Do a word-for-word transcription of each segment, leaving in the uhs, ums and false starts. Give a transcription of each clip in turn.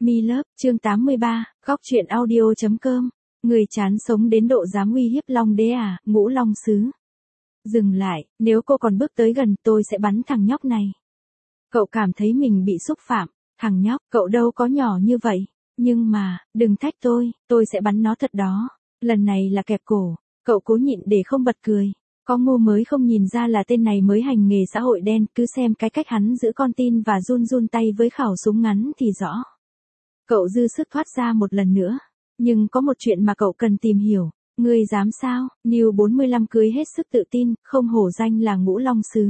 Mi Love, chương tám mươi ba, góc truyện audio chấm com. Người chán sống đến độ dám uy hiếp Long Đế à, Ngũ Long Sứ. Dừng lại, nếu cô còn bước tới gần tôi sẽ bắn thằng nhóc này. Cậu cảm thấy mình bị xúc phạm. Thằng nhóc, cậu đâu có nhỏ như vậy. Nhưng mà, đừng thách tôi, tôi sẽ bắn nó thật đó. Lần này là kẹp cổ. Cậu cố nhịn để không bật cười. Có ngu mới không nhìn ra là tên này mới hành nghề xã hội đen, cứ xem cái cách hắn giữ con tin và run run tay với khẩu súng ngắn thì rõ. Cậu dư sức thoát ra một lần nữa. Nhưng có một chuyện mà cậu cần tìm hiểu. Ngươi dám sao? New bốn mươi lăm cưới hết sức tự tin, không hổ danh là Ngũ Long Sứ.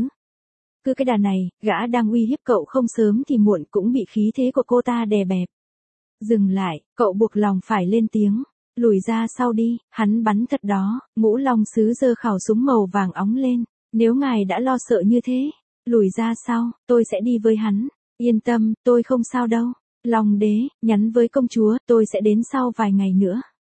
Cứ cái đà này, gã đang uy hiếp cậu không sớm thì muộn cũng bị khí thế của cô ta đè bẹp. Dừng lại, cậu buộc lòng phải lên tiếng. Lùi ra sau đi, hắn bắn thật đó. Ngũ Long Sứ giơ khẩu súng màu vàng óng lên. Nếu ngài đã lo sợ như thế, lùi ra sau, tôi sẽ đi với hắn. Yên tâm, tôi không sao đâu. Long Đế, nhắn với công chúa, tôi sẽ đến sau vài ngày nữa.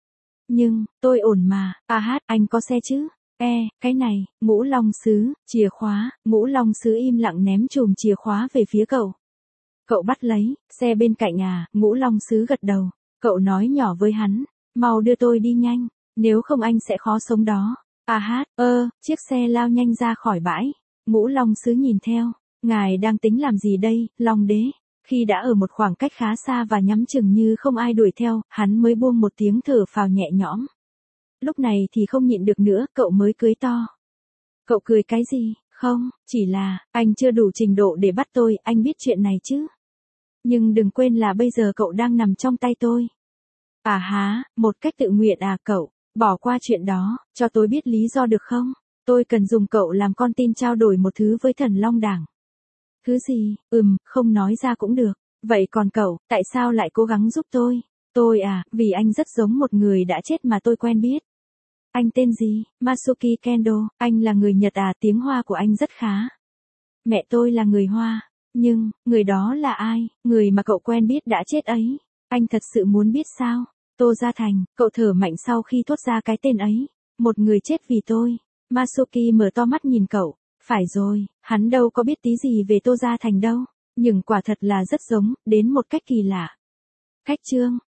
Nhưng, tôi ổn mà, à hát, anh có xe chứ? E, cái này, Ngũ Long Sứ, chìa khóa, Ngũ Long Sứ im lặng ném chùm chìa khóa về phía cậu. Cậu bắt lấy, xe bên cạnh à, Ngũ Long Sứ gật đầu. Cậu nói nhỏ với hắn, mau đưa tôi đi nhanh, nếu không anh sẽ khó sống đó. À hát, ơ, chiếc xe lao nhanh ra khỏi bãi. Ngũ Long Sứ nhìn theo, ngài đang tính làm gì đây, Long Đế? Khi đã ở một khoảng cách khá xa và nhắm chừng như không ai đuổi theo, hắn mới buông một tiếng thở phào nhẹ nhõm. Lúc này thì không nhịn được nữa, cậu mới cười to. Cậu cười cái gì? Không, chỉ là, anh chưa đủ trình độ để bắt tôi, anh biết chuyện này chứ. Nhưng đừng quên là bây giờ cậu đang nằm trong tay tôi. À há, một cách tự nguyện à cậu, bỏ qua chuyện đó, cho tôi biết lý do được không? Tôi cần dùng cậu làm con tin trao đổi một thứ với thần Long Đảng. Thứ gì? Ừm, không nói ra cũng được. Vậy còn cậu, tại sao lại cố gắng giúp tôi? Tôi à, vì anh rất giống một người đã chết mà tôi quen biết. Anh tên gì? Masuki Kendo, anh là người Nhật à, tiếng Hoa của anh rất khá. Mẹ tôi là người Hoa, nhưng, người đó là ai? Người mà cậu quen biết đã chết ấy. Anh thật sự muốn biết sao? Tô Gia Thành, cậu thở mạnh sau khi thốt ra cái tên ấy. Một người chết vì tôi. Masuki mở to mắt nhìn cậu. Phải rồi, hắn đâu có biết tí gì về Tô Gia Thành đâu. Nhưng quả thật là rất giống, đến một cách kỳ lạ. Cách chương,